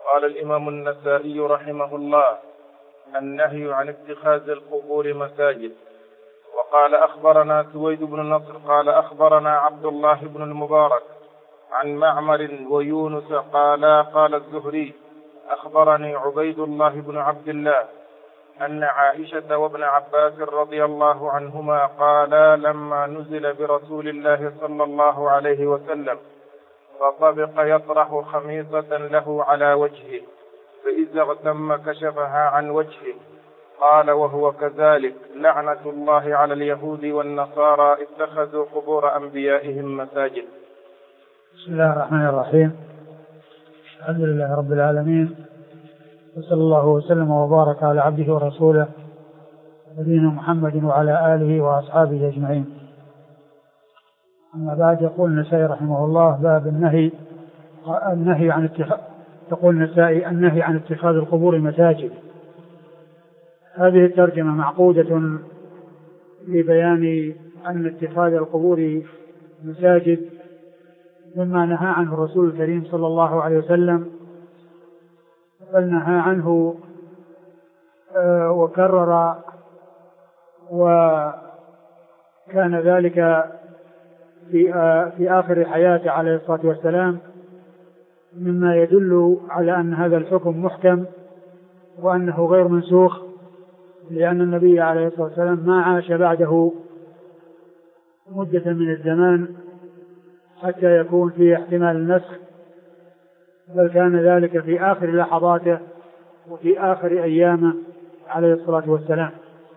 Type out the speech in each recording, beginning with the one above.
قال الإمام النسائي رحمه الله: النهي عن اتخاذ القبور مساجد. وقال أخبرنا سويد بن نصر قال أخبرنا عبد الله بن المبارك عن معمر ويونس قال الزهري أخبرني عبيد الله بن عبد الله أن عائشة وابن عباس رضي الله عنهما قالا لما نزل برسول الله صلى الله عليه وسلم فطبق يطرح خميصة له على وجهه، فإذا اغتم كشفها عن وجهه. قال: وهو كذلك، لعنة الله على اليهود والنصارى اتخذوا قبور أنبيائهم مساجد. بسم الله الرحمن الرحيم. الحمد لله رب العالمين، وصلى الله وسلم وبارك على عبده ورسوله نبينا محمد وعلى آله وأصحابه أجمعين. أما بعد، يقول النسائي رحمه الله: باب النهي عن يقول النسائي: النهي عن اتخاذ القبور مساجد. هذه الترجمة معقودة لبيان أن اتخاذ القبور مساجد مما نهى عنه الرسول الكريم صلى الله عليه وسلم، بل نهى عنه وكرر، وكان ذلك في آخر حياته عليه الصلاة والسلام، مما يدل على أن هذا الحكم محكم وأنه غير منسوخ، لأن النبي عليه الصلاة والسلام ما عاش بعده مدة من الزمان حتى يكون فيه احتمال النسخ، بل كان ذلك في آخر لحظاته وفي آخر أيامه عليه الصلاة والسلام.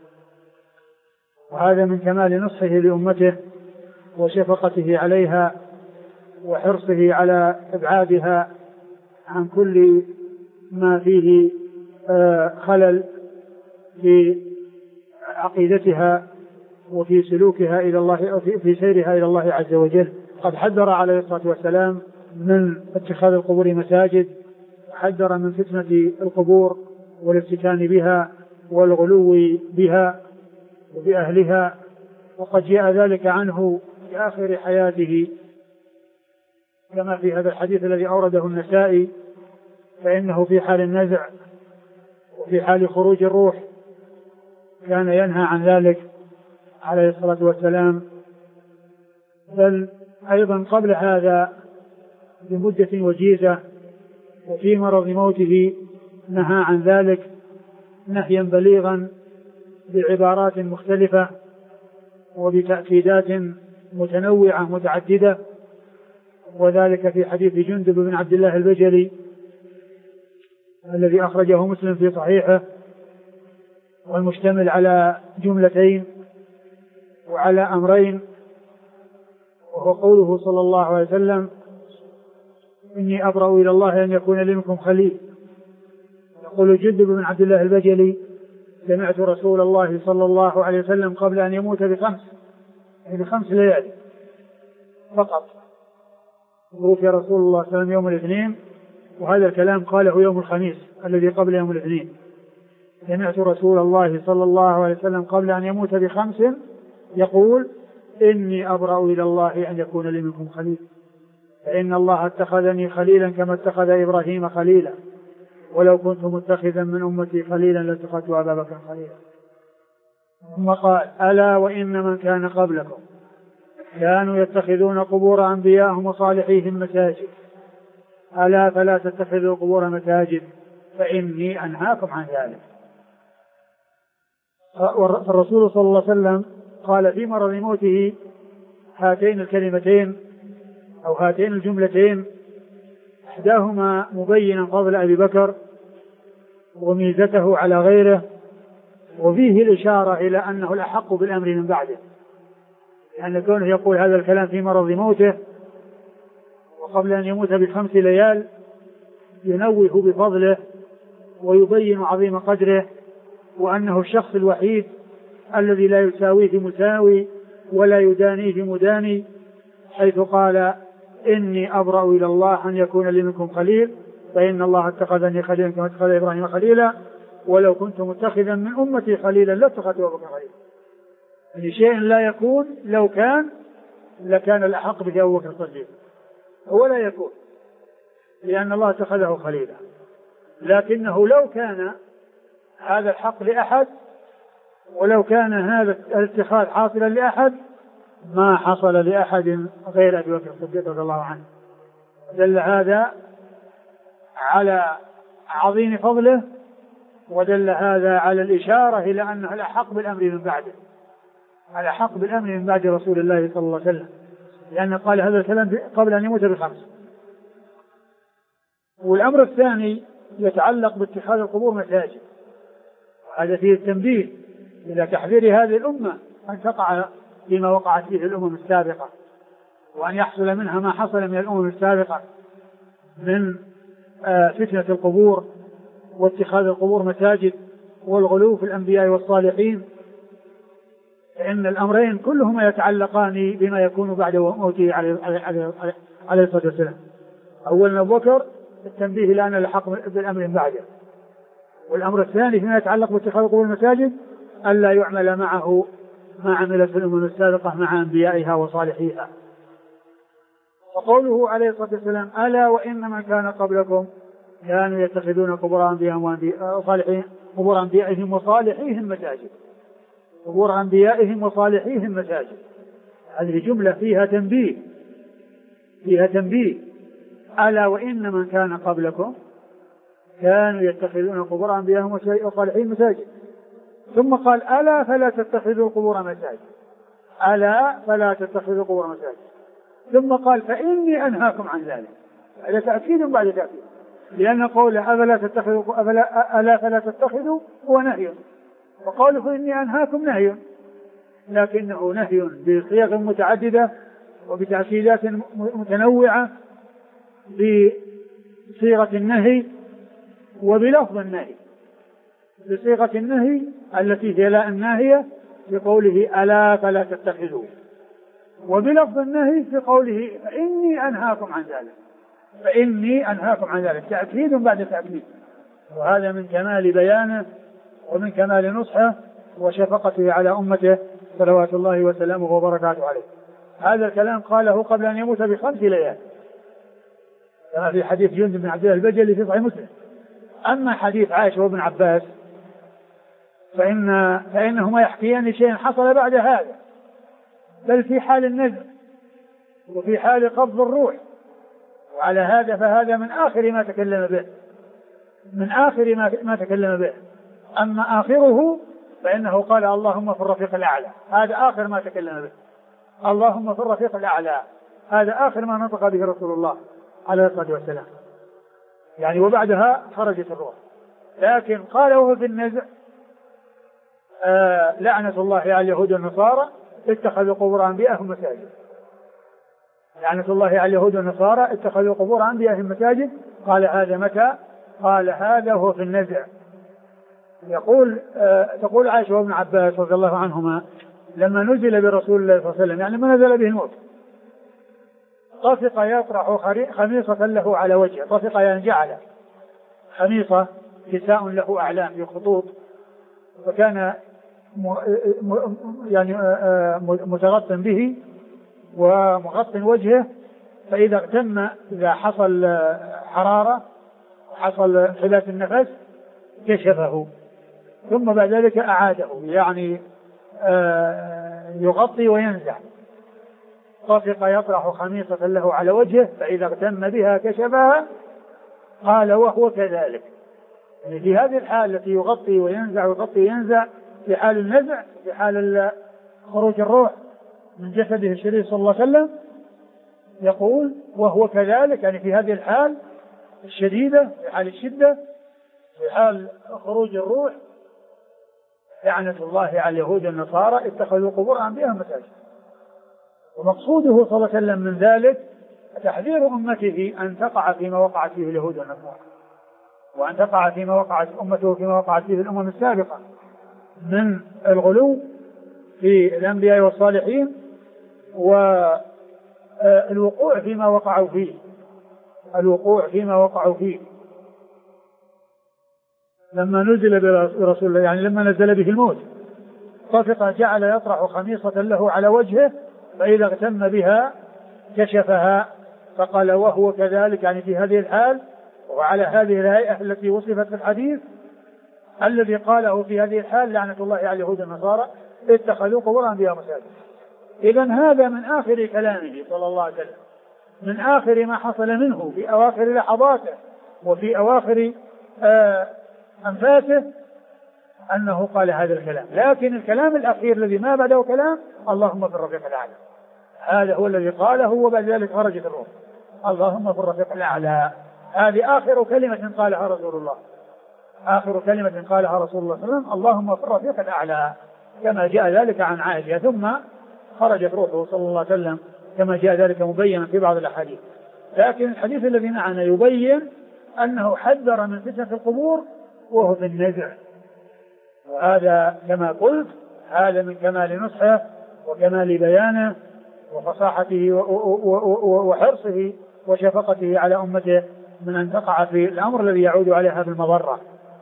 وهذا من كمال نصحه لأمته وشفقته عليها وحرصه على إبعادها عن كل ما فيه خلل في عقيدتها وفي سلوكها إلى الله، في سيرها إلى الله عز وجل. قد حذر عليه الصلاة والسلام من اتخاذ القبور مساجد، حذر من فتنة القبور والافتتان بها والغلو بها وبأهلها، وقد جاء ذلك عنه في آخر حياته كما في هذا الحديث الذي أورده النسائي، فإنه في حال النزع وفي حال خروج الروح كان ينهى عن ذلك عليه الصلاة والسلام، بل أيضا قبل هذا بمدة وجيزة وفي مرض موته نهى عن ذلك نهيا بليغا بعبارات مختلفة وبتأكيدات متنوعة متعددة، وذلك في حديث جندب بن عبد الله البجلي الذي أخرجه مسلم في صحيحه، والمشتمل على جملتين وعلى أمرين، وهو قوله صلى الله عليه وسلم: إني أبرأ إلى الله أن يكون لي منكم خليل. يقول جندب بن عبد الله البجلي: سمعت رسول الله صلى الله عليه وسلم قبل أن يموت بخمس ليالي فقط. توفي رسول الله صلى الله عليه وسلم يوم الاثنين، وهذا الكلام قاله يوم الخميس الذي قبل يوم الاثنين. سمعت رسول الله صلى الله عليه وسلم قبل أن يموت ب5 يقول: إني أبرأ إلى الله أن يكون لي منكم خليل، فإن الله اتخذني خليلا كما اتخذ إبراهيم خليلا، ولو كنت متخذا من أمتي خليلا لاتخذت أبا بكر خليلا. ثم قال: ألا وإن من كان قبلكم كانوا يتخذون قبور أنبيائهم وصالحيهم مساجد، ألا فلا تتخذوا قبور مساجد فإني أنهاكم عن ذلك. فالرسول صلى الله عليه وسلم قال في مرض موته هاتين الكلمتين أو هاتين الجملتين، إحداهما مبينا فضل أبي بكر وميزته على غيره، وفيه الإشارة إلى أنه الأحق بالأمر من بعده، لأن كونه يقول هذا الكلام في مرض موته وقبل أن يموت ب5 ليال ينوه بفضله ويبين عظيم قدره، وأنه الشخص الوحيد الذي لا يساويه مساوي ولا يدانيه مداني، حيث قال: إني أبرأ إلى الله أن يكون لي منكم خليل، فإن الله اتخذني خليلا كما اتخذ إبراهيم خليلا، ولو كنت متخذا من أمتي خليلا لاتخذت أبا بكر خليلا. يعني شيء لا يكون، لو كان لكان الأحق به أبو بكر الصديق، هو لا يكون، لأن الله اتخذه خليلا. لكنه لو كان هذا الحق لأحد ولو كان هذا الاتخاذ حاصلا لأحد ما حصل لأحد غير أبي بكر الصديق رضي الله عنه. دل هذا على عظيم فضله، ودل هذا على الإشارة إلى أنه الأحق بالأمر من بعده، الأحق بالأمر من بعد رسول الله صلى الله عليه وسلم، لأنه قال هذا الكلام قبل أن يموت ب5. والأمر الثاني يتعلق باتخاذ القبور مساجد، هذا فيه التنبيه إلى تحذير هذه الأمة أن تقع فيما وقعت فيه الأمم السابقة، وأن يحصل منها ما حصل من الأمم السابقة من فتنة القبور واتخاذ القبور مساجد والغلو في الأنبياء والصالحين، فإن الأمرين كلهما يتعلقان بما يكون بعد موته عليه الصلاة والسلام. أولا أبو بكر التنبيه إلى أن الحق بالأمر بعده، والأمر الثاني فيما يتعلق باتخاذ قبور المساجد ألا يعمل معه ما عملت في الأمم السابقة مع أنبيائها وصالحيها. وقوله عليه الصلاة والسلام ألا وإن من كان قبلكم كانوا يتخذون قبور أنبيائهم وصالحيهم مساجد، قبور أنبيائهم وصالحيهم مساجد. هذه جملة فيها تنبيه ألا وإن من كان قبلكم كانوا يتخذون قبور أنبيائهم وصالحيهم مساجد. ثم قال ألا فلا تتخذوا القبور مساجد، ألا فلا تتخذوا القبور مساجد. ثم قال فإني أنهاكم عن ذلك، هذا تأكيد بعد تأكيد، لأن قوله ألا فلا تتخذوا هو نهي، وقوله فإني أنهاكم نهي، لكنه نهي بصيغ متعددة وبتأكيدات متنوعة، بصيغة النهي وبلفظ النهي. بصيغة النهي التي هي لا الناهية في قوله ألا فلا تتخذوا، وبلفظ النهي في قوله فإني أنهاكم عن ذلك، فإني أنهاكم عن ذلك، تأكيد بعد تأكيد. وهذا من كمال بيانه ومن كمال نصحه وشفقته على أمته صلوات الله وسلامه وبركاته عليه. هذا الكلام قاله قبل أن يموت ب5 ليال، كما في حديث جندب بن عبد الله البجلي في صحيح مسلم. أما حديث عائشة وابن عباس فإنهما يحكيان شيئا حصل بعد هذا، بل في حال النزع وفي حال قبض الروح، وعلى هذا فهذا من آخر ما تكلم به، أما آخره فإنه قال اللهم في الرفيق الأعلى، هذا آخر ما تكلم به، اللهم في الرفيق الأعلى، هذا آخر ما نطق به رسول الله عليه الصلاة والسلام، يعني وبعدها خرجت الروح. لكن قال وهو في النزع لعنة الله على اليهود والنصارى اتخذوا قبور أنبيائهم مساجد، لعنة الله على اليهود والنصارى اتخذوا قبور أنبيائهم مساجد. قال هذا متى؟ قال هذا وهو في النزع. تقول عائشة وابن عباس رضي الله عنهما لما نزل برسول الله صلى الله عليه وسلم، يعني ما نزل به الموت، طفق يطرح خميصة له على وجهه، طفق يعني جعل خميصة كساء له أعلام بخطوط، فكان يعني متغطى به ومغطى وجهه، فإذا اغتم إذا حصل حرارة وحصل انحباس النفس كشفه، ثم بعد ذلك أعاده، يعني يغطي وينزع. طفق يطرح خميصة له على وجهه فإذا اغتم بها كشفها. قال وهو كذلك، يعني في هذه الحالة التي يغطي وينزع ويغطي وينزع، في حال النزع، في حال خروج الروح من جسده الشريف صلى الله عليه وسلم، يقول وهو كذلك، يعني في هذه الحال الشديدة، في حال الشدة، في حال خروج الروح، لعنة الله على اليهود والنصارى اتخذوا قبور أنبيائهم مساجد. ومقصوده صلى الله عليه وسلم من ذلك تحذير أمته أن تقع فيما وقعت فيه اليهود والنصارى، وأن تقع فيما وقعت أمته فيما وقعت فيه الأمم السابقة من الغلو في الأنبياء والصالحين، والوقوع فيما وقعوا فيه، لما نزل برسول الله، يعني لما نزل به الموت، طفق جعل يطرح خميصة له على وجهه فإذا اغتم بها كشفها. فقال وهو كذلك، يعني في هذه الحال وعلى هذه الهيئة التي وصفت في الحديث الذي قاله في هذه الحال لعنة الله على اليهود والنصارى اتخذوا قبور أنبياء مساجد. إذن هذا من آخر كلامه صلى الله عليه وسلم، من آخر ما حصل منه في أواخر لحظاته وفي أواخر أنفاسه أنه قال هذا الكلام. لكن الكلام الأخير الذي ما بعده كلام اللهم في الرفيق الأعلى، هذا هو الذي قاله، وبعد ذلك خرجت الروح اللهم في الرفيق الأعلى. هذه آخر كلمة قالها رسول الله، آخر كلمة قالها رسول الله صلى الله عليه وسلم اللهم في الرفيق الأعلى، كما جاء ذلك عن عائشة، ثم خرجت روحه صلى الله عليه وسلم كما جاء ذلك مبينا في بعض الأحاديث. لكن الحديث الذي معنا يبين أنه حذر من فتنة القبور وهو في النزع، وهذا كما قلت هذا من كمال نصحه وكمال بيانه وفصاحته وحرصه وشفقته على أمته من أن تقع في الأمر الذي يعود عليها بالمضرة.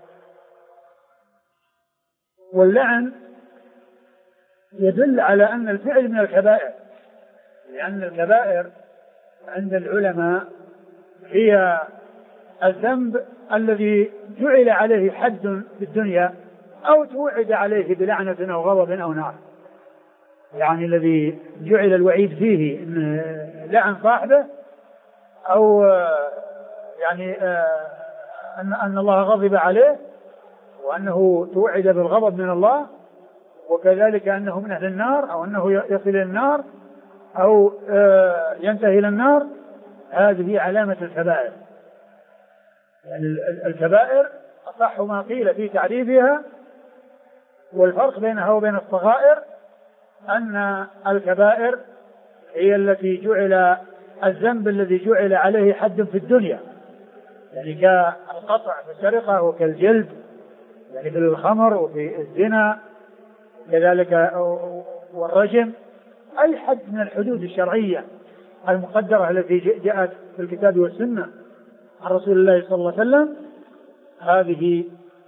واللعن يدل على أن الفعل من الكبائر، لأن الكبائر عند العلماء هي الذنب الذي جعل عليه حد في الدنيا أو توعد عليه بلعنة أو غضب أو نار، يعني الذي جعل الوعيد فيه إن لعن صاحبه أو يعني أن الله غضب عليه وأنه توعد بالغضب من الله، وكذلك أنه من أهل النار أو أنه يصل إلى النار أو ينتهي إلى النار. هذه علامة الكبائر. يعني الكبائر أصح ما قيل في تعريفها، والفرق بينها وبين الصغائر أن الكبائر هي التي جعل الذنب الذي جعل عليه حد في الدنيا، يعني كالقطع في السرقة وكالجلد يعني في الخمر وفي الزنا كذلك والرجم، أي حد من الحدود الشرعية المقدرة التي جاءت في الكتاب والسنة عن رسول الله صلى الله عليه وسلم، هذه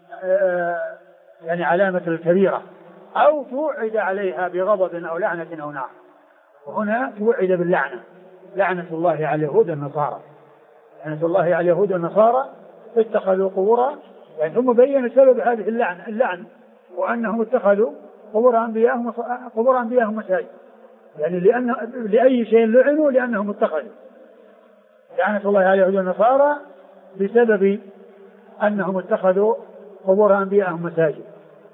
يعني علامة الكبيرة، أو توعد عليها بغضب أو لعنة أو نار. وهنا توعد باللعنة، لعنة الله على اليهود والنصارى، لعنة الله على اليهود والنصارى اتخذوا قبورا، يعني ثم بين سبب هذه اللعن وأنهم اتخذوا قبور أنبيائهم مساجد، يعني لأي شيء لعنوا لأنهم اتخذوا، لعنة الله على اليهود والنصارى بسبب أنهم اتخذوا قبور أنبيائهم مساجد.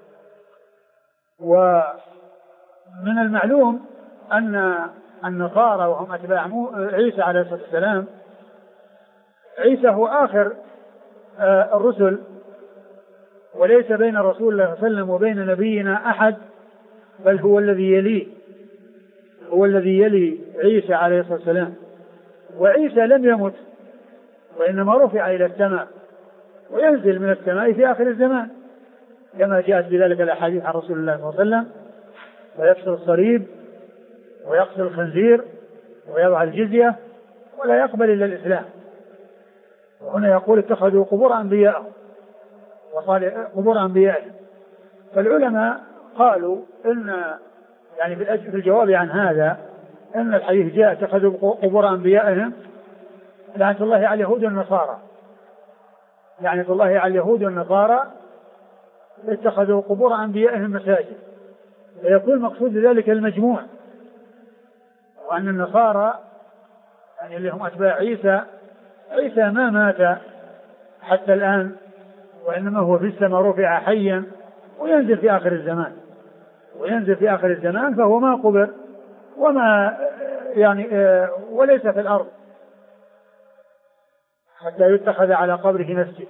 ومن المعلوم أن النصارى وهم أتباع عيسى عليه الصلاة والسلام، عيسى هو آخر الرسل، وليس بين رسول الله صلى الله عليه وسلم وبين نبينا أحد، بل هو الذي يليه، هو الذي يلي عيسى عليه الصلاة والسلام. وعيسى لم يمت وإنما رفع إلى السماء وينزل من السماء في آخر الزمان كما جاءت بذلك الأحاديث عن رسول الله صلى الله عليه وسلم، ويكسر الصليب ويقتل الخنزير ويضع الجزية ولا يقبل إلا الإسلام. وهنا يقول اتخذوا قبور أنبيائهم قبور أنبيائهم. فالعلماء قالوا إن يعني في الجواب عن هذا إن الحديث جاء اتخذوا قبور أنبيائهم لعنة الله على اليهود والنصارى، لعنة الله على اليهود والنصارى اتخذوا قبور أنبيائهم مساجد، فيكون مقصود ذلك المجموع، وأن النصارى يعني اللي هم أتباع عيسى ما مات حتى الآن، وإنما هو في السماء رفع حيا وينزل في آخر الزمان، فهو ما قبر وما يعني وليس في الأرض حتى يتخذ على قبره مسجد.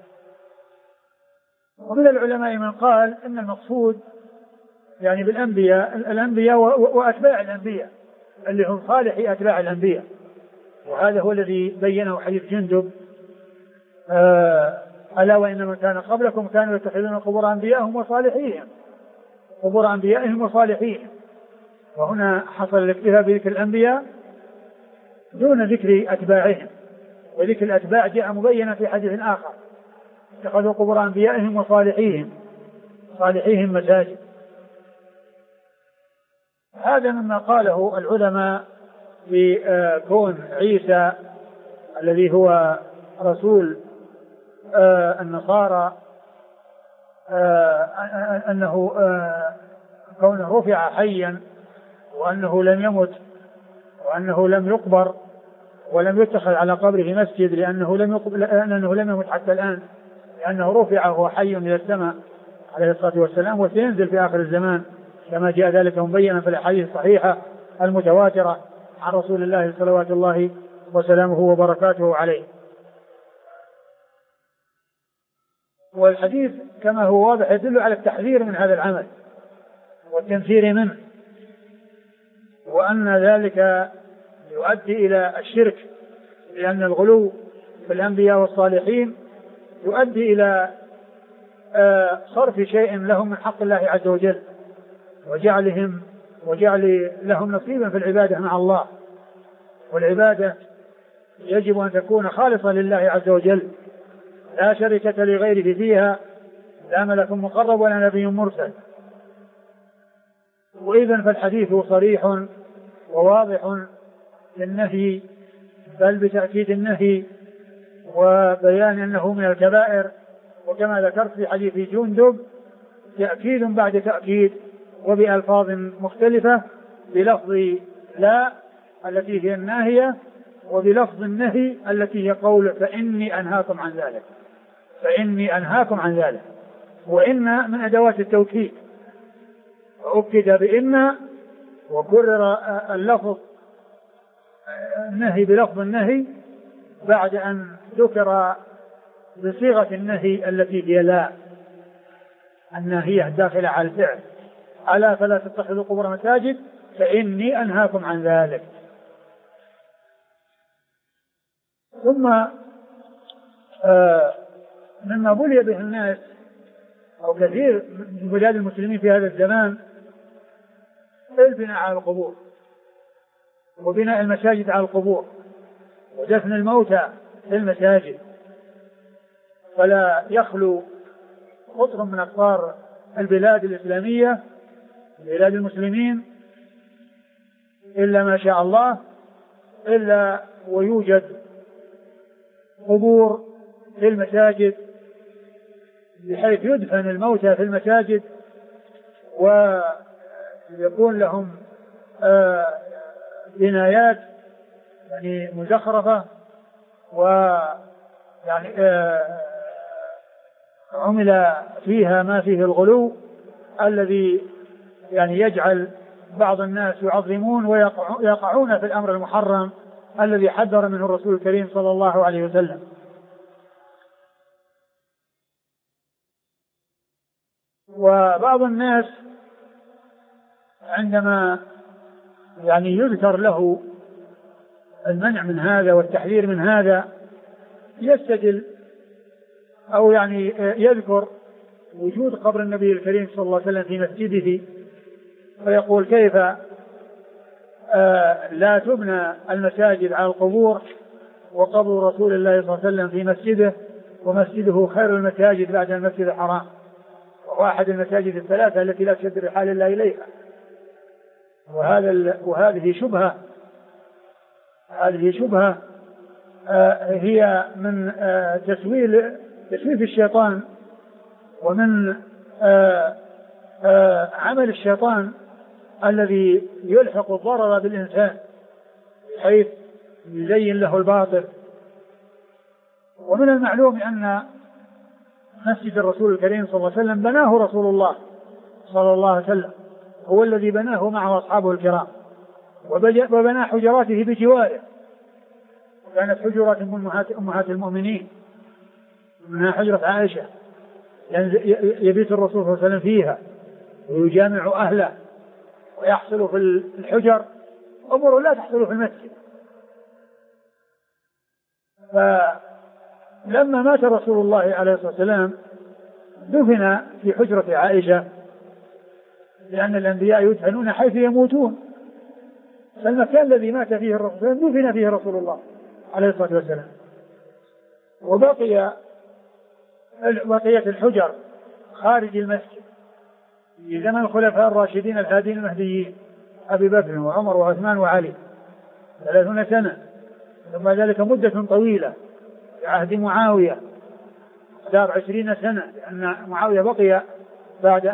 ومن العلماء من قال إن المقصود يعني الأنبياء وأتباع الأنبياء اللي هم صالحي أتباع الأنبياء، وهذا هو الذي بينه حديث جندب ألا وإن من كان قبلكم كانوا يتخذون قبور أنبيائهم وصالحيهم. وهنا حصل الاكتفاء بذكر الأنبياء دون ذكر أتباعهم، وذكر الأتباع جاء مبينا في حديث آخر اتخذوا قبور أنبيائهم وصالحيهم مساجد. هذا مما قاله العلماء بكون عيسى الذي هو رسول النصارى أنه كونه رفع حيا وأنه لم يمت وأنه لم يقبر ولم يتخذ على قبره مسجد لأنه لم يمت حتى الآن، لأنه رفع وهو حي إلى السماء عليه الصلاة والسلام، وسينزل في آخر الزمان كما جاء ذلك مبينا في الأحاديث الصحيحة المتواترة عن رسول الله صلوات الله وسلامه وبركاته عليه. والحديث كما هو واضح يدل على التحذير من هذا العمل والتنفير منه، وأن ذلك يؤدي إلى الشرك، لأن الغلو في الأنبياء والصالحين يؤدي إلى صرف شيء لهم من حق الله عز وجل وجعل لهم نصيبا في العبادة مع الله، والعبادة يجب أن تكون خالصة لله عز وجل لا شركة لغيره فيها، لا ملك مقرب ولا نبي مرسل. وإذن فالحديث صريح وواضح للنهي، بل بتأكيد النهي وبيان أنه من الكبائر، وكما ذكرت في حديث جندب تأكيد بعد تأكيد وبألفاظ مختلفة، بلفظ لا التي هي الناهية، وبلفظ النهي التي هي قول فإني أنهاكم عن ذلك، فإني أنهاكم عن ذلك. وإن من أدوات التوكيد، وأكد بإن وكرر اللفظ النهي بلفظ النهي بعد أن ذكر بصيغة النهي التي هي لا، الناهية داخلة على الفعل، ألا فلا تتخذوا قبور مساجد فإني أنهاكم عن ذلك. ثم مما بلي به الناس أو كثير من بلاد المسلمين في هذا الزمان البناء على القبور، وبناء المساجد على القبور، ودفن الموتى في المساجد. فلا يخلو قطر من أقطار البلاد الإسلامية بلاد المسلمين إلا ما شاء الله إلا ويوجد قبور في المساجد، بحيث يدفن الموتى في المساجد ويكون لهم بنايات يعني مزخرفة، ويعني عمل فيها ما فيه الغلو الذي يعني يجعل بعض الناس يعظمون ويقعون في الأمر المحرم الذي حذر منه الرسول الكريم صلى الله عليه وسلم. وبعض الناس عندما يعني يذكر له المنع من هذا والتحذير من هذا يستدل أو يعني يذكر وجود قبر النبي الكريم صلى الله عليه وسلم في مسجده، ويقول كيف لا تبنى المساجد على القبور وقبر رسول الله صلى الله عليه وسلم في مسجده، ومسجده خير المساجد بعد المسجد الحرام، وهو أحد المساجد الثلاثة التي لا تشد رحال الله إليها. وهذه شبهة، هذه شبهة هي من تسويف الشيطان ومن عمل الشيطان الذي يلحق الضرر بالإنسان حيث يزين له الباطل. ومن المعلوم أن مسجد الرسول الكريم صلى الله عليه وسلم بناه رسول الله صلى الله عليه وسلم، هو الذي بناه معه أصحابه الكرام، وبنى حجراته بجواره، وكانت حجرات أمهات المؤمنين، منها حجرة عائشة يبيت الرسول صلى الله عليه وسلم فيها ويجامع أهله، ويحصل في الحجر أمور لا تحصل في المسجد. فلما مات رسول الله عليه الصلاة والسلام دفن في حجرة عائشة، لأن الأنبياء يدفنون حيث يموتون، فالمكان الذي مات فيه الرسول دفن فيه رسول الله عليه الصلاة والسلام. وبقيت الحجر خارج المسجد في زمن الخلفاء الراشدين الهادين المهديين أبي بكر وعمر وعثمان وعلي 30 سنة، ثم ذلك مدة طويلة في عهد معاوية دار 20 سنة، لأن معاوية بقي بعد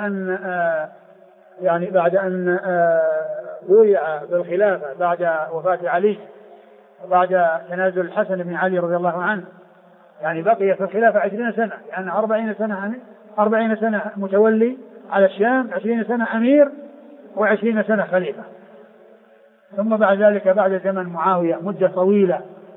أن بويع بالخلافة بعد وفاة علي وبعد تنازل الحسن بن علي رضي الله عنه، يعني بقي في الخلافة 20 سنة، يعني 40 سنة متولي على الشام، 20 سنة أمير و20 سنة خليفة. ثم بعد ذلك بعد زمن معاوية مدة طويلة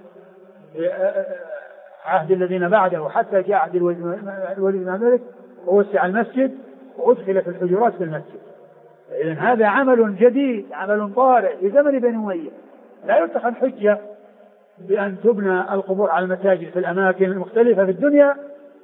عهد الذين بعده حتى جاء عهد الوليد بن الملك ووسع المسجد وأدخلت الحجرات في المسجد. إذن هذا عمل جديد، عمل طارئ في زمن بني أمية، لا يتخذ حجة بأن تبنى القبور على المساجد في الأماكن المختلفة في الدنيا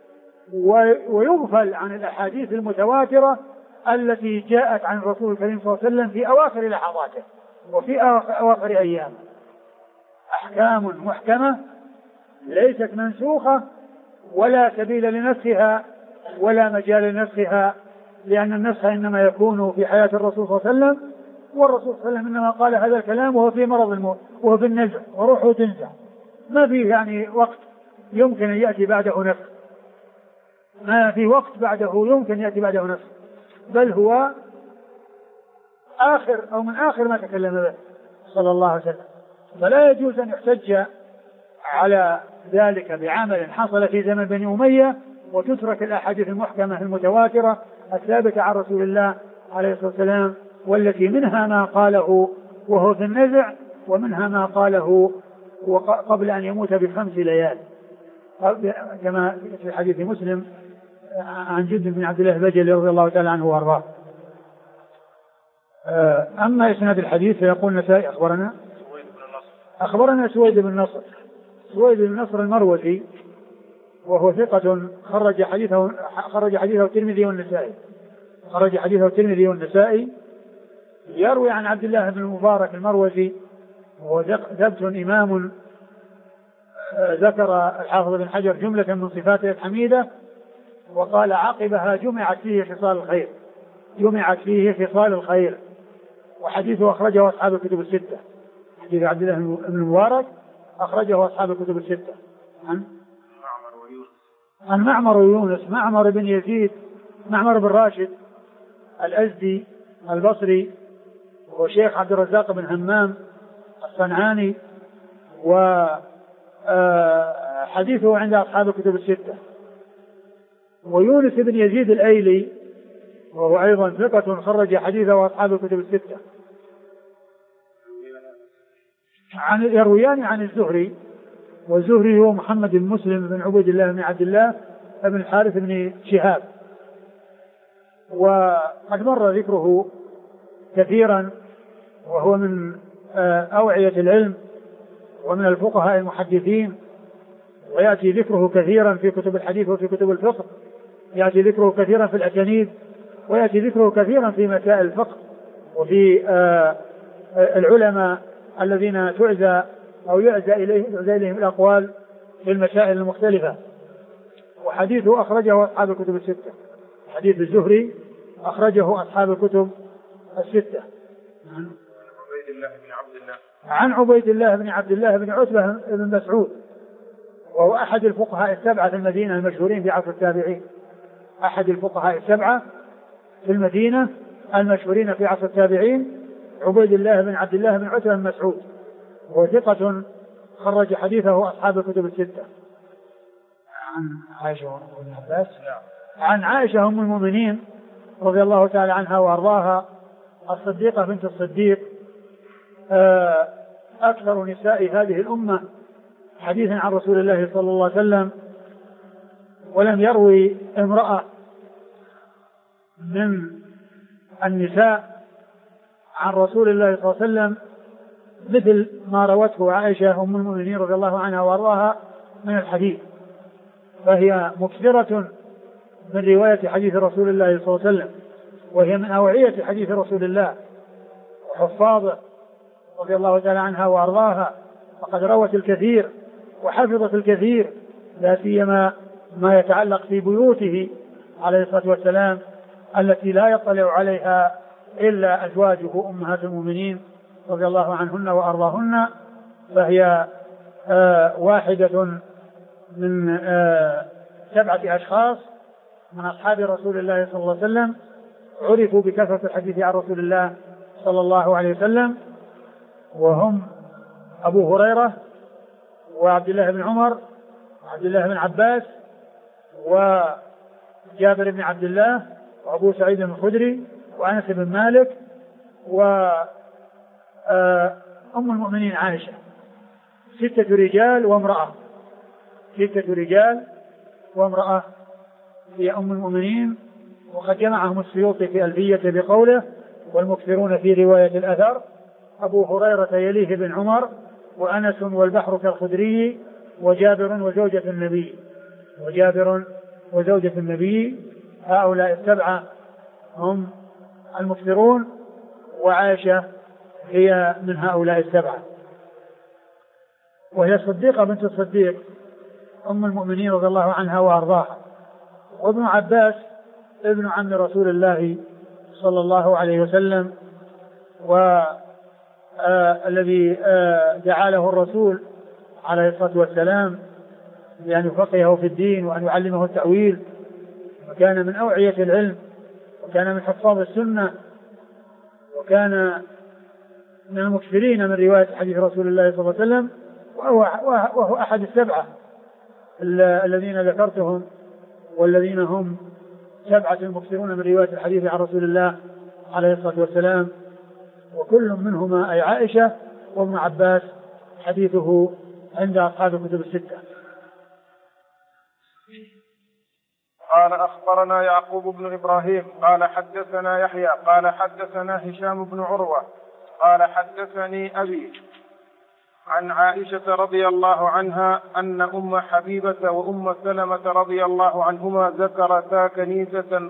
ويغفل عن الأحاديث المتواترة التي جاءت عن الرسول الكريم صلى الله عليه وسلم في أواخر لحظاته وفي أواخر أيامه. أحكام محكمة ليست منسوخة ولا سبيل لنسخها ولا مجال لنسخها، لأن النسخ إنما يكون في حياة الرسول صلى الله عليه وسلم، والرسول صلى الله عليه وسلم إنما قال هذا الكلام وهو في مرض الموت وهو في النزع وروحه تنزع، ما فيه يعني وقت يمكن أن يأتي بعده نسخ، ما في وقت بعده يمكن يأتي بعده نسخ، بل هو آخر أو من آخر ما تكلم به صلى الله عليه وسلم. فلا يجوز أن يحتج على ذلك بعمل حصل في زمن بني أمية وتترك الأحاديث المحكمة المتواترة الثابتة عن رسول الله عليه الصلاة والسلام، والتي منها ما قاله وهو في النزع، ومنها ما قاله قبل أن يموت ب5 ليال، كما في حديث مسلم عن جد بن عبد الله البجلي رضي الله تعالى عنه وارضاه. أما إسناد الحديث فيقول النسائي أخبرنا سويد بن نصر المروزي، وهو ثقة خرج حديثه الترمذي والنسائي، يروي عن عبد الله بن المبارك المروزي، وهو ثبت إمام، ذكر الحافظ بن حجر جملة من صفاته الحميدة وقال عقبها جمعت فيه خصال الخير، وحديثه أخرجه أصحاب الكتب الستة. حديث عبد الله بن المبارك أخرجه أصحاب الكتب الستة عن معمر ويونس، معمر بن يزيد، معمر بن راشد الأزدي البصري، وشيخ عبد الرزاق بن همام الصنعاني، وحديثه عند أصحاب الكتب الستة. ويونس بن يزيد الأيلي وهو أيضا ثقة خرج حديثه أصحاب الكتب الستة. يرويان عن الزهري، والزهري هو محمد بن مسلم بن عبيد الله بن عبد الله بن الحارث بن شهاب، وقد مر ذكره كثيرا، وهو من أوعية العلم ومن الفقهاء المحدثين، ويأتي ذكره كثيرا في كتب الحديث وفي كتب الفقه، يأتي ذكره كثيرا في الأسانيد، ويأتي ذكره كثيرا في مسائل الفقه وفي العلماء الذين تعزى أو يعزى إليهم الأقوال في المسائل المختلفة. وحديثه أخرجه أصحاب الكتب الستة، حديث الزهري أخرجه أصحاب الكتب الستة. عن عبيد الله بن عبد الله بن عتبة بن مسعود، وهو أحد الفقهاء السبعة في المدينة المشهورين في عصر التابعين، أحد الفقهاء السبعة في المدينة المشهورين في عصر التابعين، عبيد الله بن عبد الله بن عتبة بن مسعود، وهو ثقة خرج حديثه أصحاب الكتب الستة. عن عائشة بن عباس، عن عائشة أم المؤمنين رضي الله تعالى عنها وأرضاها، الصديقة بنت الصديق، أكثر نساء هذه الأمة حديثا عن رسول الله صلى الله عليه وسلم، ولم يروي امرأة من النساء عن رسول الله صلى الله عليه وسلم مثل ما روته عائشة أم المؤمنين رضي الله عنها وأرضاها من الحديث، فهي مكثرة من رواية حديث رسول الله صلى الله عليه وسلم، وهي من أوعية حديث رسول الله وحفاظه رضي الله تعالى عنها وأرضاها، وقد روت الكثير وحفظت الكثير، لا سيما ما يتعلق في بيوته عليه الصلاة والسلام التي لا يطلع عليها إلا أزواجه أمهات المؤمنين رضي الله عنهن وأرضاهن، فهي واحدة من 7 أشخاص من أصحاب رسول الله صلى الله عليه وسلم عرفوا بكثرة الحديث عن رسول الله صلى الله عليه وسلم، وهم أبو هريرة وعبد الله بن عمر وعبد الله بن عباس وجابر بن عبد الله وأبو سعيد الخدري وأنس بن مالك وأم المؤمنين عائشة. 6 رجال وامرأة، 6 رجال وامرأة هي أم المؤمنين. وقد جمعهم السيوطي في ألفية بقوله: والمكثرون في رواية الأثر أبو هريرة يليه بن عمر وأنس والبحر كالخدري وجابر وزوجة النبي، وجابر وزوجة النبي. هؤلاء 7 هم المكثرون، وعائشة هي من هؤلاء 7، وهي الصديقة بنت الصديق أم المؤمنين رضي الله عنها وأرضاها. وابن عباس ابن عم رسول الله صلى الله عليه وسلم، والذي دعا له الرسول عليه الصلاة والسلام بأن يفقهه في الدين وأن يعلمه التأويل، وكان من أوعية العلم، وكان من حفاظ السنة، وكان من المكثرين من رواية حديث رسول الله صلى الله عليه وسلم، وهو أحد 7 الذين ذكرتهم، والذين هم 7 المكثرون من رواية الحديث عن رسول الله عليه الصلاة والسلام. وكل منهما أي عائشة وابن عباس حديثه عند أصحاب الكتب 6. قال أخبرنا يعقوب بن إبراهيم قال حدثنا يحيى قال حدثنا هشام بن عروة قال حدثني أبي عن عائشة رضي الله عنها أن أم حبيبة وأم سلمة رضي الله عنهما ذكرتا كنيسة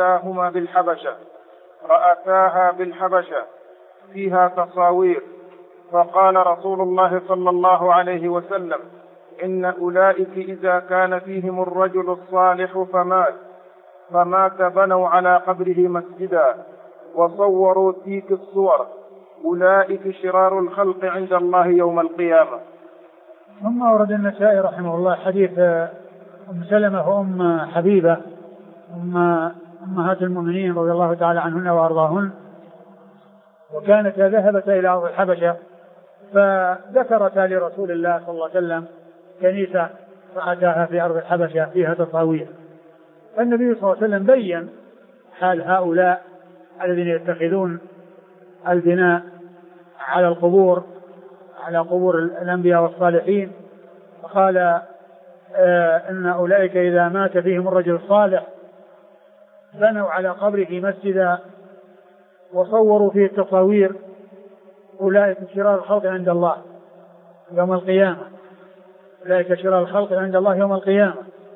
رأتاها بالحبشة فيها تصاوير، فقال رسول الله صلى الله عليه وسلم: إن أولئك إذا كان فيهم الرجل الصالح فمات بنوا على قبره مسجدا وصوروا تلك الصور، أولئك شرار الخلق عند الله يوم القيامة. ثم أورد النسائي رحمه الله حديث أم سلمة وأم حبيبة أمهات المؤمنين رضي الله تعالى عنهن وأرضاهن، وكانتا ذهبتا إلى أرض الحبشة، فذكرتا لرسول الله صلى الله عليه وسلم كنيسة رأتاها في أرض الحبشة فيها تصاوير. فالنبي صلى الله عليه وسلم بين حال هؤلاء الذين يتخذون البناء على القبور، على قبور الأنبياء والصالحين، فقال إن أولئك إذا مات فيهم الرجل الصالح بنوا على قبره مسجدا وصوروا فيه التصاوير، أولئك شرار الخلق عند الله يوم القيامة، أولئك شرار الخلق عند الله يوم القيامة.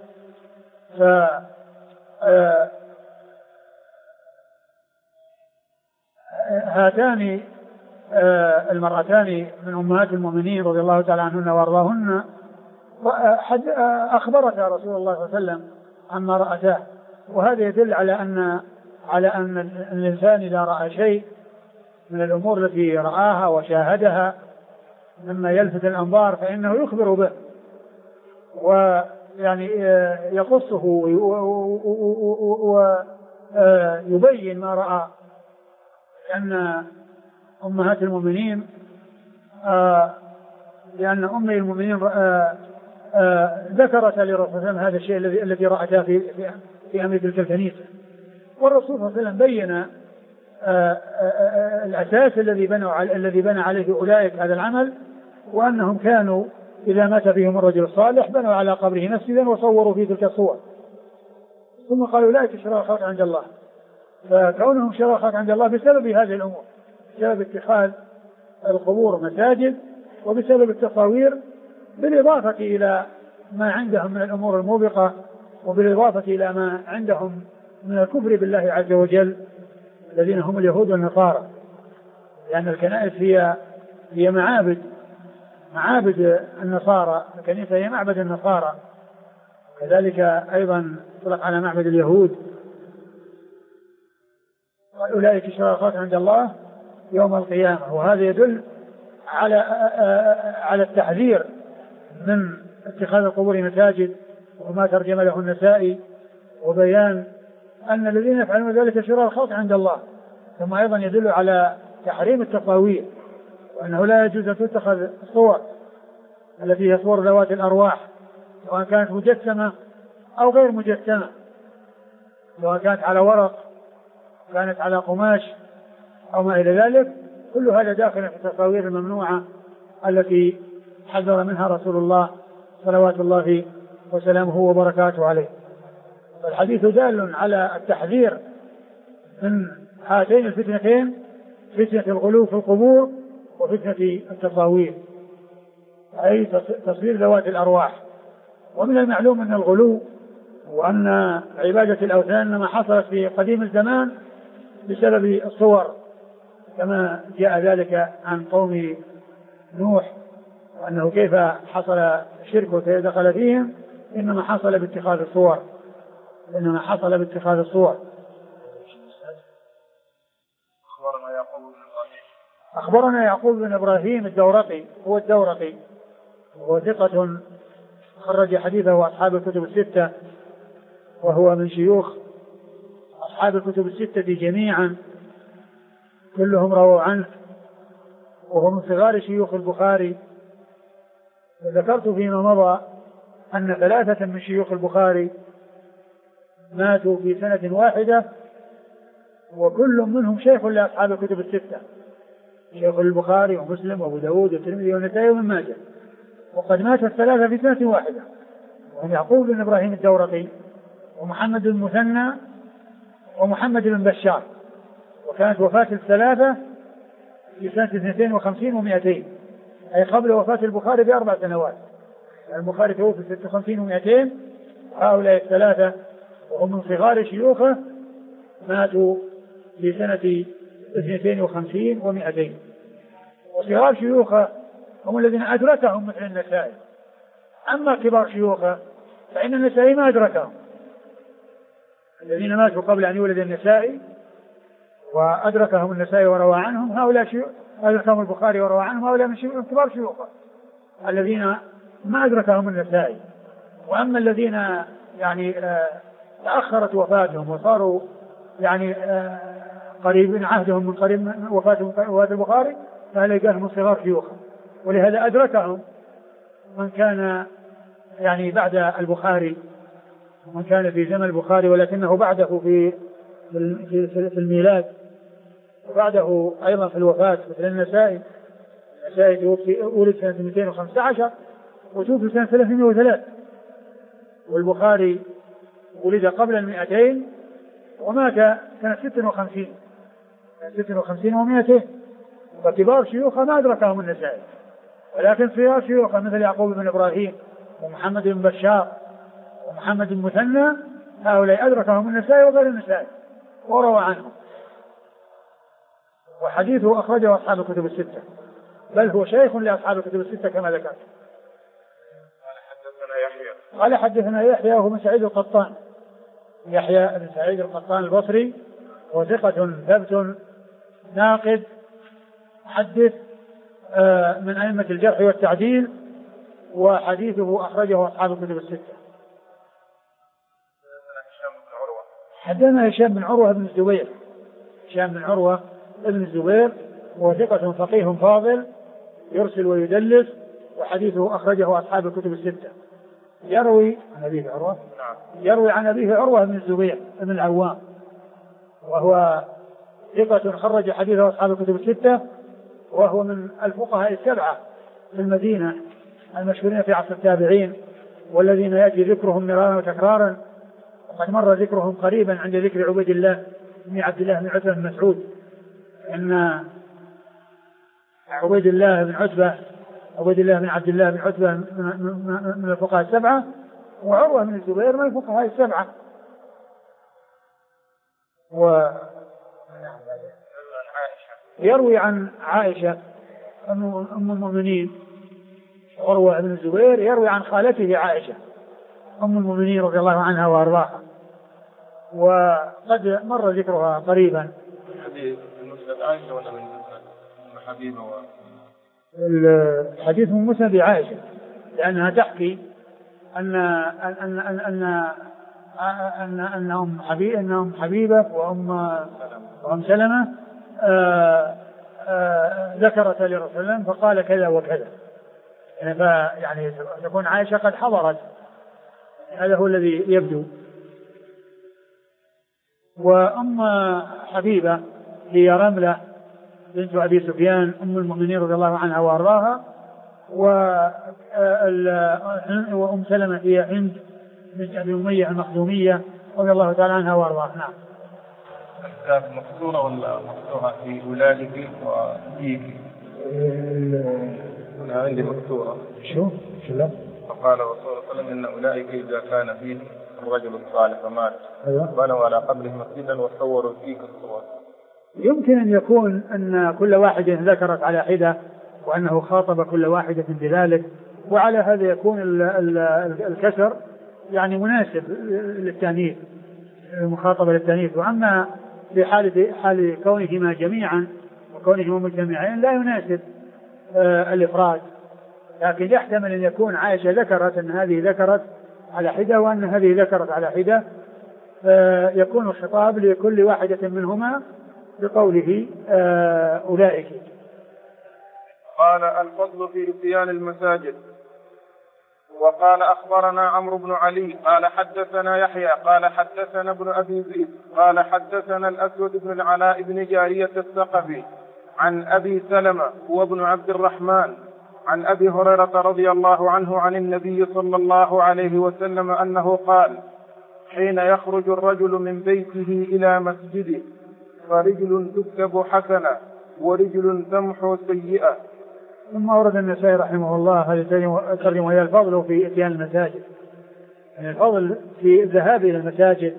هاتان المرأتان من أمهات المؤمنين رضي الله تعالى عنهن وأرضاهن أخبرتا رسول الله صلى الله عليه وسلم عما رأتاه، وهذا يدل على أن الإنسان إذا رأى شيء من الأمور التي رآها وشاهدها مما يلفت الأنظار فإنه يخبر به، ويعني يقصه ويبين ما رأى. لأن أمهات المؤمنين لأن أم المؤمنين ذكرت لرسول الله هذا الشيء الذي رأته في أمر تلك الكنيسة، والرسول صلى الله عليه وسلم بين الأساس الذي بنى عليه أولئك هذا العمل، وأنهم كانوا إذا مات فيهم الرجل الصالح بنوا على قبره مسجدا وصوروا فيه تلك الصور، ثم قالوا أولئك شرار الخلق عند الله. فكونهم شرار الخلق عند الله بسبب هذه الأمور، بسبب اتخاذ القبور مساجد، وبسبب التصاوير، بالإضافة إلى ما عندهم من الأمور الموبقة، وبالإضافة إلى ما عندهم من الكفر بالله عز وجل الذين هم اليهود والنصارى، لأن الكنائس هي معابد النصارى، الكنيسة هي معبد النصارى، كذلك أيضا يطلق على معبد اليهود. أولئك شرار الخلق عند الله يوم القيامة، وهذا يدل على التحذير من اتخاذ القبور مساجد وما ترجم له النسائي، وبيان أن الذين يفعلون ذلك شرار الخلق عند الله. ثم أيضا يدل على تحريم التصاوير، وأنه لا يجوز أن تتخذ الصور التي هي صور ذوات الأرواح، سواء كانت مجسمة أو غير مجسمة، سواء كانت على ورق، كانت على قماش أو ما إلى ذلك. كل هذا داخل في التصاوير الممنوعة التي حذر منها رسول الله صلوات الله وسلامه وبركاته عليه. فالحديث دال على التحذير من هاتين الفتنتين، فتنة الغلو في القبور وفتنة التصاوير، أي تصوير ذوات الأرواح. ومن المعلوم أن الغلو وأن عبادة الأوثان إنما حصلت في قديم الزمان بسبب الصور، كما جاء ذلك عن قوم نوح، وأنه كيف حصل الشرك وكيف دخل فيهم، إنما حصل باتخاذ الصور، أخبرنا يعقوب بن إبراهيم الدورقي، هو الدورقي، وهو ثقة خرج حديثه أصحاب الكتب الستة، وهو من شيوخ أصحاب الكتب الستة جميعا، كلهم رووا عنه، وهو من صغار شيوخ البخاري. وذكرت فيما مضى أن 3 من شيوخ البخاري ماتوا في سنة واحدة، وكل منهم شيخ لأصحاب الكتب الستة، شيخ البخاري ومسلم وأبو داود والترمذي والنسائي وابن ماجه، وقد مات 3 في سنة واحدة، وهم يعقوب بن إبراهيم الدورقي ومحمد بن المثنى ومحمد بن بشار. وكانت وفاة 3 في سنة 52 و200، أي قبل وفاة البخاري ب4 سنوات. البخاري توفي 56 و200، هؤلاء 3 وهم من صغار شيوخه ماتوا في سنة 52 و200. وصغار شيوخه هم الذين أدركهم مثل النسائي. أما كبار شيوخه فإن النسائي ما أدركهم، الذين ماتوا قبل أن يولد النسائي وأدركهم النسائي وروى عنهم، هؤلاء أدركهم البخاري وروى عنهم، هؤلاء من كبار شيوخه الذين ما أدركهم النسائي. وأما الذين يعني تأخرت وفاتهم وصاروا يعني قريبين عهدهم من قريب وفاة البخاري، فهؤلاء كانوا من صغار شيوخه، ولهذا أدركهم من كان يعني بعد البخاري، من كان في زمن البخاري ولكنه بعده في الميلاد، وبعده أيضا في الوفاة، مثل النسائي ولد سنة 215 وتوفي سنة 303، والبخاري ولد قبل 200 ومات سنة 56 و200. فكبار شيوخه ما أدركهم النسائي، ولكن صغار شيوخه مثل يعقوب بن إبراهيم ومحمد بن بشار ومحمد بن المثنى، هؤلاء أدركهم النسائي وغير النسائي وروى عنهم. وحديثه أخرجه أصحاب الكتب الستة، بل هو شيخ لأصحاب الكتب الستة كما ذكرت. قال حدثنا يحيى وهو من سعيد القطان، يحيى بن سعيد القطان البصري، وثقة ثبت ناقد محدث من أئمة الجرح والتعديل، وحديثه أخرجه أصحاب الكتب الستة. حدثنا هشام بن عروة بن الزبير، هشام بن عروة بن الزبير وثقة فقيه فاضل يرسل ويدلس، وحديثه أخرجه أصحاب الكتب الستة. يروي عن أبيه عروة بن الزبير بن العوام، وهو ثقة خرج حديثه أصحاب الكتب الستة، وهو من الفقهاء 7 في المدينة المشهورين في عصر التابعين، والذين يأتي ذكرهم مرارا وتكرارا، وقد مر ذكرهم قريبا عند ذكر عبيد الله بن عبد الله بن عتبة بن مسعود، إن عبيد الله بن عبد الله بن عتبة من الفقهاء 7، وعروة بن الزبير من الفقهاء 7. يروي عن عائشة أم المؤمنين، عروة بن الزبير يروي عن خالته عائشة أم المؤمنين رضي الله عنها وأرضاها، وقد مر ذكرها قريبا. الحديث من مسند عائشة، لأنها تحكي أنهم حبيبة وأم سلمة ذكرت لرسول الله فقال كذا وكذا، يعني تكون عائشة قد حضرت، هذا هو الذي يبدو. وأم حبيبة هي رملة بنت أبي سفيان أم المؤمنين رضي الله عنها وأرضاها، وأم سلمة هي هند بنت أبي أمية المخزومية رضي الله تعالى عنها وأرضاها. نعم. الكاف مكسورة ولا مفتوحة في ولادك وفيك؟ أنا عندي مكسورة. شو؟ فقال الرسول صلى الله عليه وسلم إن أولئك إذا كان فيه الرجل الصالح فمات بنوا على قبره مسجدا وصوروا فيه الصور. يمكن أن يكون أن كل واحدة ذكرت على حدة وأنه خاطب كل واحدة بذلك، وعلى هذا يكون الكسر يعني مناسب للتانيث، المخاطبة للتانيث. وأما في حال كونهما جميعا وكونهما مجتمعين لا يناسب الإفراد، لكن يحتمل أن يكون عائشة ذكرت أن هذه ذكرت على حدة وأن هذه ذكرت على حدة، يكون الخطاب لكل واحدة منهما بقوله أولئك. قال الفضل في إتيان المساجد. وقال أخبرنا عمرو بن علي قال حدثنا يحيى قال حدثنا ابن أبي زيد قال حدثنا الأسود بن العلاء بن جارية الثقفي عن أبي سلمة هو ابن عبد الرحمن عن أبي هريرة رضي الله عنه عن النبي صلى الله عليه وسلم أنه قال حين يخرج الرجل من بيته إلى مسجده فرجل تكتب حسنة ورجل تمحو سيئة. ثم أورد النسائي رحمه الله هذه الترجمة وهي الفضل في إتيان المساجد، يعني الفضل في الذهاب إلى المساجد،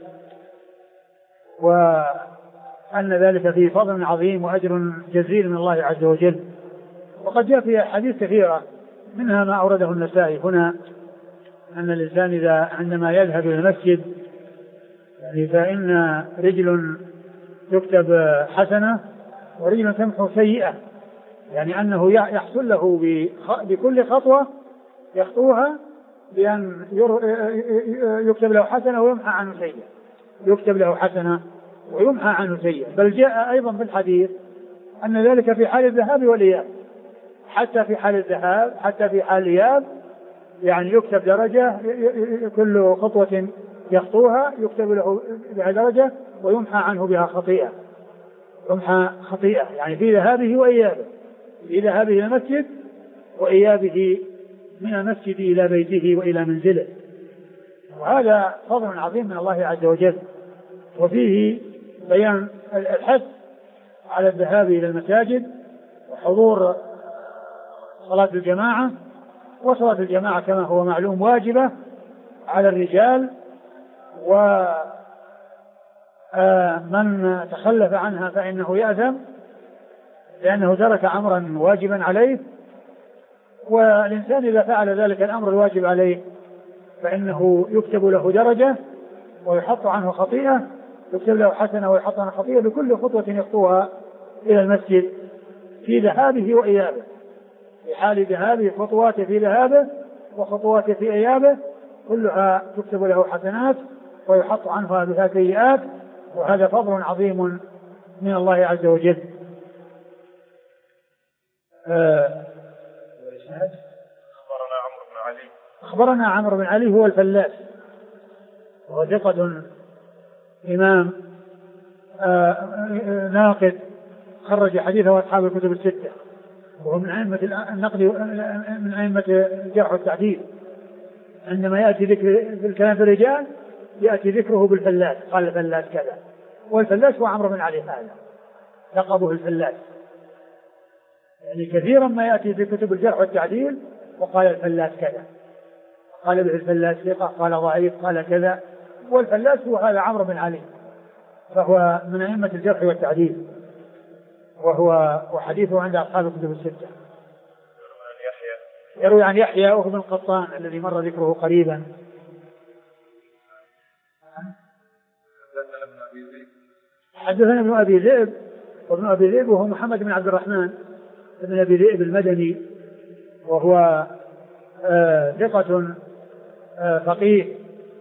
وأن ذلك فيه فضل عظيم وأجر جزيل من الله عز وجل. وقد جاء في حديث كثيرة منها ما أورده النسائي هنا، أن الإنسان إذا عندما يذهب إلى المسجد يعني فإن رجل تكتب حسنة ورجل تمحو سيئة، يعني أنه يحصل له بكل خطوة يخطوها بأن يكتب له حسنة ويمحى عنه سيئة، يكتب له حسنة ويمحى عنه سيئة. بل جاء أيضا في الحديث أن ذلك في حال الذهاب والإياب، حتى في حال الذهاب حتى في حال الإياب يعني يكتب درجة، كل خطوة يخطوها يكتب له بها درجة ويمحى عنه بها خطيئة، يمحى خطيئة يعني في ذهابه وإيابه، في ذهابه إلى المسجد وإيابه من المسجد إلى بيته وإلى منزله. وهذا فضل عظيم من الله عز وجل، وفيه بيان الحث على الذهاب إلى المساجد وحضور صلاة الجماعة. وصلاة الجماعة كما هو معلوم واجبة على الرجال، ومن تخلف عنها فإنه يأثم لأنه ترك أمرا واجبا عليه. والإنسان إذا فعل ذلك الأمر الواجب عليه فإنه يكتب له درجة ويحط عنه خطيئة، يكتب له حسنة ويحط عنه خطيئة بكل خطوة يخطوها إلى المسجد في ذهابه وإيابه، في حال ذهابه خطوات في ذهابه وخطوات في إيابه كلها تكتب له حسنات ويحط عنها بها سيئات، وهذا فضل عظيم من الله عز وجل. أخبرنا عمرو بن علي هو الفلاس، وهو ثقة إمام ناقد خرج حديثه أصحاب الكتب الستة، وهو من أئمة النقد من أئمة الجرح والتعديل. عندما يأتي ذكر الكلام في الرجال يأتي ذكره بالفلاس، قال الفلاس كذا، والفلاس هو عمرو بن علي هذا لقبه الفلاس. يعني كثيرا ما يأتي في كتب الجرح والتعديل وقال الفلاس كذا، قال به الفلاس ثقة، قال ضعيف، قال كذا، والفلاس هو هذا عمرو بن علي، فهو من أئمة الجرح والتعديل، وحديثه عند أصحاب الكتب الستة. يروي عن يحيى وهو بن القطان الذي مر ذكره قريبا. حدثنا ابن أبي ذئب، وابن أبي ذئب وهو محمد بن عبد الرحمن ابن أبي ذئب المدني، وهو ثقة فقيه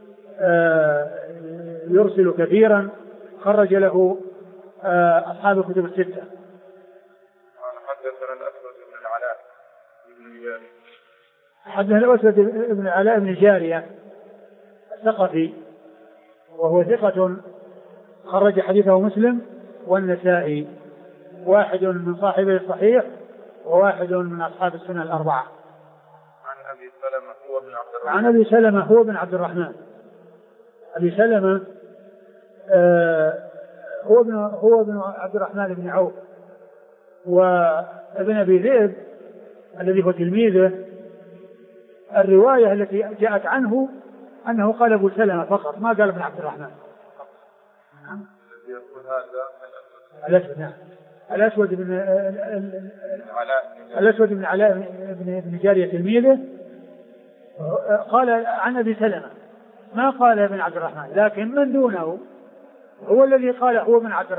يرسل كثيرا، خرج له أصحاب الكتب الستة. حدثنا الأسود بن العلاء بن جارية. حدثنا الأسود بن العلاء بن جارية الثقفي، وهو ثقة خرج حديثه مسلم والنسائي، واحد من صاحبه الصحيح وواحد من أصحاب السنة الأربعة. عن أبي سلمة هو بن عبد الرحمن. عن أبي سلمة هو بن عبد الرحمن. أبي سلمة هو بن عبد الرحمن بن عوف، وابن أبي ذئب الذي هو تلميذه. الرواية التي جاءت عنه أنه قال أبو سلمة فقط، ما قال ابن عبد الرحمن. الذي يقول هذا الأسود، نعم، الأسود بن علاء بن جارية تلميذه قال عن أبي سلمة، ما قال ابن عبد الرحمن، لكن من دونه هو الذي قال هو ابن عبد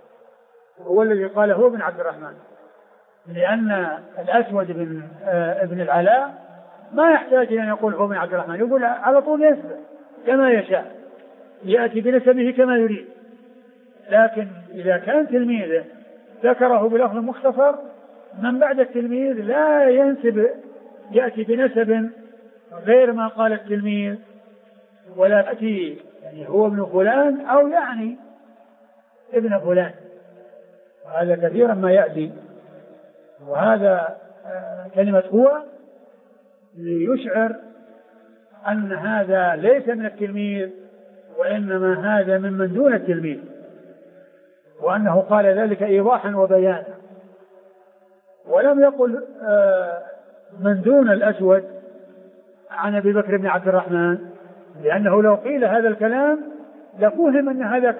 الرحمن، لأن الأسود بن العلاء ما يحتاج أن يقول هو ابن عبد الرحمن، يقول على طول يسبق كما يشاء، يأتي بنسبه كما يريد. لكن إذا كان تلميذه ذكره بلفظ مختصر، من بعد التلميذ لا ينسب، يأتي بنسب غير ما قال التلميذ، ولا يأتي يعني هو ابن فلان أو يعني ابن فلان، هذا كثيرا ما يأتي. وهذا كلمة هو ليشعر أن هذا ليس من التلميذ، وإنما هذا ممن دون التلميذ، وأنه قال ذلك إيضاحا وبيانا، ولم يقل من دون الأسود عن أبي بكر بن عبد الرحمن، لأنه لو قيل هذا الكلام لفهم أن هذا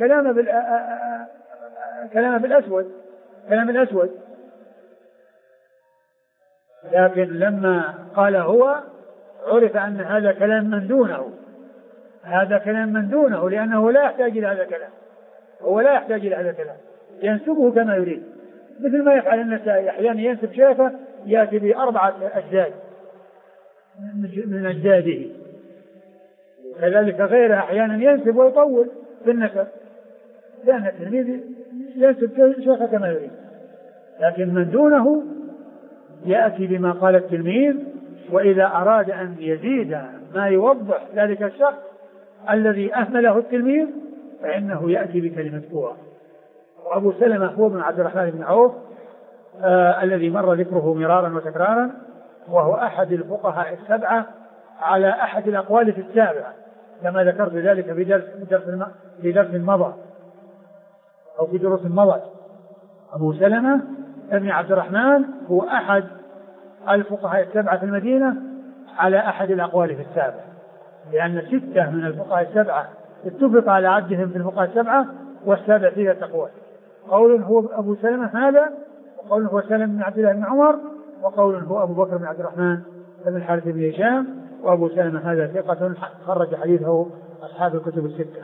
كلام الأسود، لكن لما قال هو عرف أن هذا كلام من دونه، لأنه لا يحتاج إلى هذا الكلام، هو لا يحتاج إلى هذا الكلام، ينسبه كما يريد، مثل ما يفعل النسائي أحيانا ينسب شيخه يأتي بأربعة أجداد من أجداده، كذلك غيره أحيانا ينسب ويطول في النسب، لأن التلميذ ينسب شيخه كما يريد، لكن من دونه يأتي بما قال التلميذ، وإذا أراد أن يزيد ما يوضح ذلك الشخص الذي أهمله التلميذ فإنه يأتي بكلمة هو. وأبو سلمة هو بن عبد الرحمن بن عوف الذي مر ذكره مرارا وتكرارا، وهو أحد الفقهاء السبعة على أحد الأقوال في السابعة، كما ذكرت ذلك في درس مضى أو في دروس مضت. أبو سلمة ابن عبد الرحمن هو أحد الفقهاء السبعة في المدينة على أحد الأقوال في السابعة، لأن 6 من الفقهاء السبعة اتفق على عدهم في الفقهاء السبعة، والسابع فيها التقوى. قول هو أبو سلمة هذا، وقول هو سلم بن عبد الله بن عمر، وقول هو أبو بكر بن عبد الرحمن بن الحارث بن هشام. وأبو سلمة هذا ثقة خرج حديثه أصحاب الكتب الستة.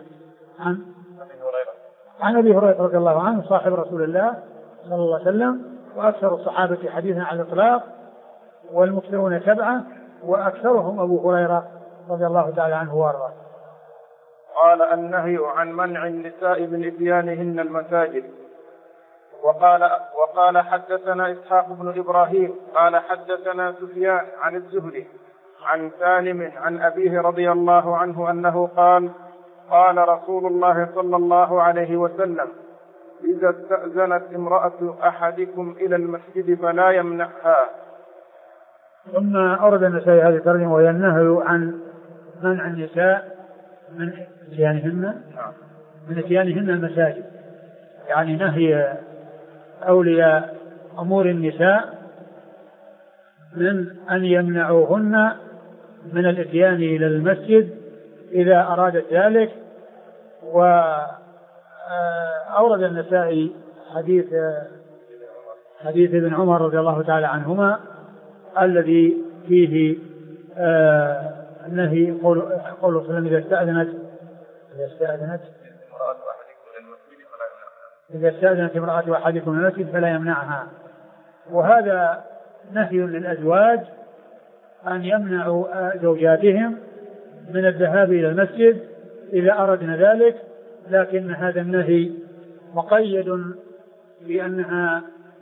عن أبي هريرة رضي الله عنه صاحب رسول الله صلى الله عليه وسلم، وأكثر الصحابة حديثا على الإطلاق، والمكثرون 7، وأكثرهم أبو هريرة رضي الله تعالى عنه وارضاه. قال النهي عن منع النساء من إتيانهن المساجد. وقال حدثنا إسحاق بن إبراهيم قال حدثنا سفيان عن الزهري عن سالم عن أبيه رضي الله عنه أنه قال قال رسول الله صلى الله عليه وسلم إذا استأذنت امرأة أحدكم إلى المسجد فلا يمنعها. ثم أورد النسائي هذه الترجمة، وهي النهي عن منع النساء من إتيانهن المساجد، يعني نهي أولياء أمور النساء من أن يمنعوهن من الإتيان إلى المسجد إذا أرادت ذلك. وأورد النسائي حديث ابن عمر رضي الله تعالى عنهما الذي فيه النهي قوله صلى الله عليه وسلم إذا استأذنت امرأة أحدكم المسجد فلا يمنعها. وهذا نهي للأزواج أن يمنعوا زوجاتهم من الذهاب إلى المسجد إذا أردنا ذلك، لكن هذا النهي مقيد بأنها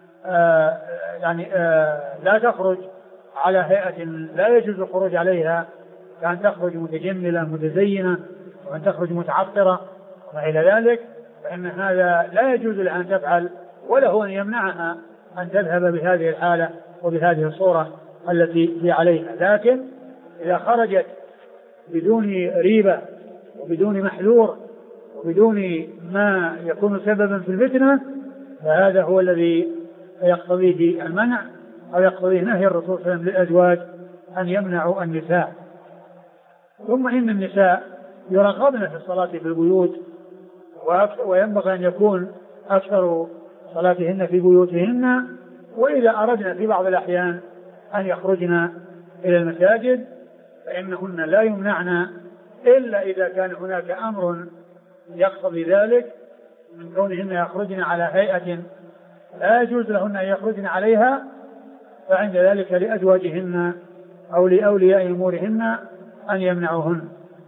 لا تخرج على هيئة لا يجوز الخروج عليها، كأن تخرج متجملة متزينة وأن تخرج متعطرة وما إلى ذلك، فإن هذا لا يجوز لها أن تفعل، ولا هو أن يمنعها أن تذهب بهذه الحالة وبهذه الصورة التي هي عليها. لكن إذا خرجت بدون ريبة وبدون محذور وبدون ما يكون سببا في الفتنة، فهذا هو الذي يقتضيه المنع أو يقتضيه نهي الرسول صلى الله عليه وسلم للأزواج أن يمنعوا النساء. ثم إن النساء يرغبن في الصلاة في البيوت، وينبغي أن يكون أكثر صلاتهن في بيوتهن، وإذا أردنا في بعض الأحيان أن يخرجن إلى المساجد فإنهن لا يمنعن إلا إذا كان هناك أمر يقتضي ذلك، من كونهن يخرجن على هيئة لا يجوز لهن أن يخرجن عليها، فعند ذلك لأزواجهن أو لأولياء أمورهن أن يمنعوهن.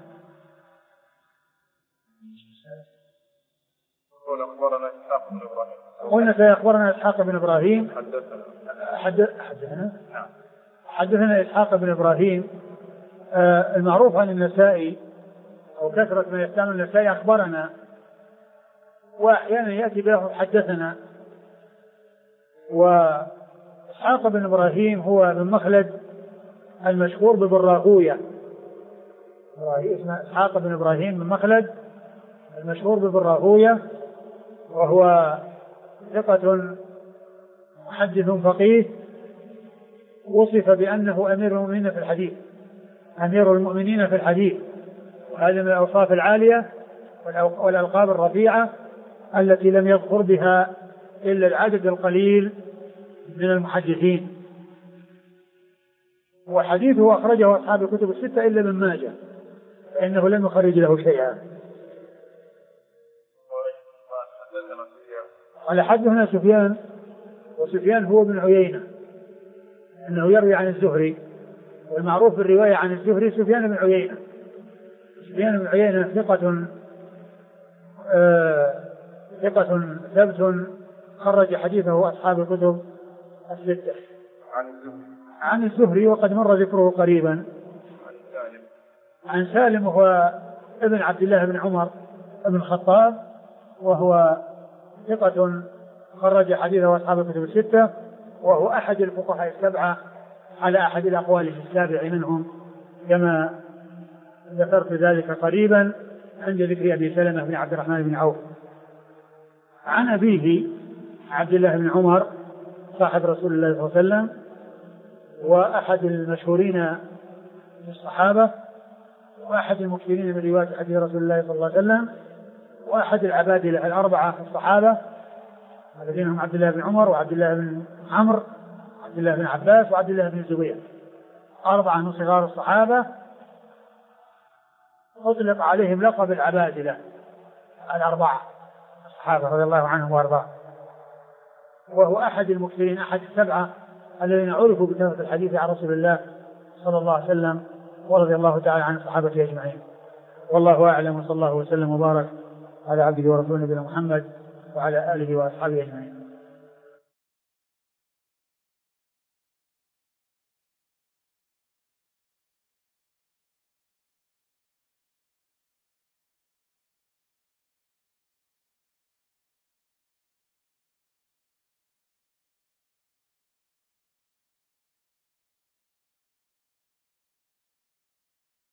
قلنا سيخبرنا إسحاق بن إبراهيم. حدثنا إسحاق بن إبراهيم. المعروف عن النسائي أو كثرة ما يستعمل النسائي أخبرنا، وأحيانا يأتي به حدثنا. وإسحاق بن إبراهيم هو من مخلد المشهور ببراهوية، اسمه إسحاق بن إبراهيم من مخلد المشهور ببراهوية، وهو ثقة محدث فقيه، وصف بأنه أمير المؤمنين في الحديث، أمير المؤمنين في الحديث، وهذا من الأوصاف العالية والألقاب الرفيعة التي لم يذكر بها إلا العدد القليل من المحدثين. وحديثه أخرجه أصحاب الكتب الستة إلا ابن ماجه، فإنه لم يخرج له شيئا. على حدثنا سفيان، وسفيان هو بن عيينة، أنه يروي عن الزهري، والمعروف بالرواية عن الزهري سفيان بن عيينة. سفيان بن عيينة ثقة ثبت، خرج حديثه أصحاب الكتب الستة. عن الزهري وقد مر ذكره قريبا. عن سالم وهو ابن عبد الله بن عمر بن الخطاب، وهو ثقة خرج حديثه أصحاب الكتب الستة، وهو أحد الفقهاء السبعة على أحد الأقوال السابع منهم، كما ذكرت ذلك قريبا عند ذكر أبي سلمة بن عبد الرحمن بن عوف. عن أبيه عبد الله بن عمر صاحب رسول الله صلى الله عليه وسلم، وأحد المشهورين من الصحابة، وأحد المكثرين من رواية حديث رسول الله صلى الله عليه وسلم، وأحد العبادلة الأربعة في الصحابة الذين هم عبد الله بن عمر وعبد الله بن عمرو وعبد الله بن عباس وعبد الله بن الزبير، أربعة من صغار الصحابة أطلق عليهم لقب العبادلة الأربعة الصحابة رضي الله عنهم وأرضاهم. وهو أحد المكثرين، أحد السبعة الذين عرفوا بكثرة الحديث عن رسول الله صلى الله عليه وسلم، ورضي الله تعالى عن الصحابة أجمعين. والله أعلم، وصلى الله وسلم وبارك على عبده ورسوله نبينا محمد وعلى آله وأصحابه أجمعين.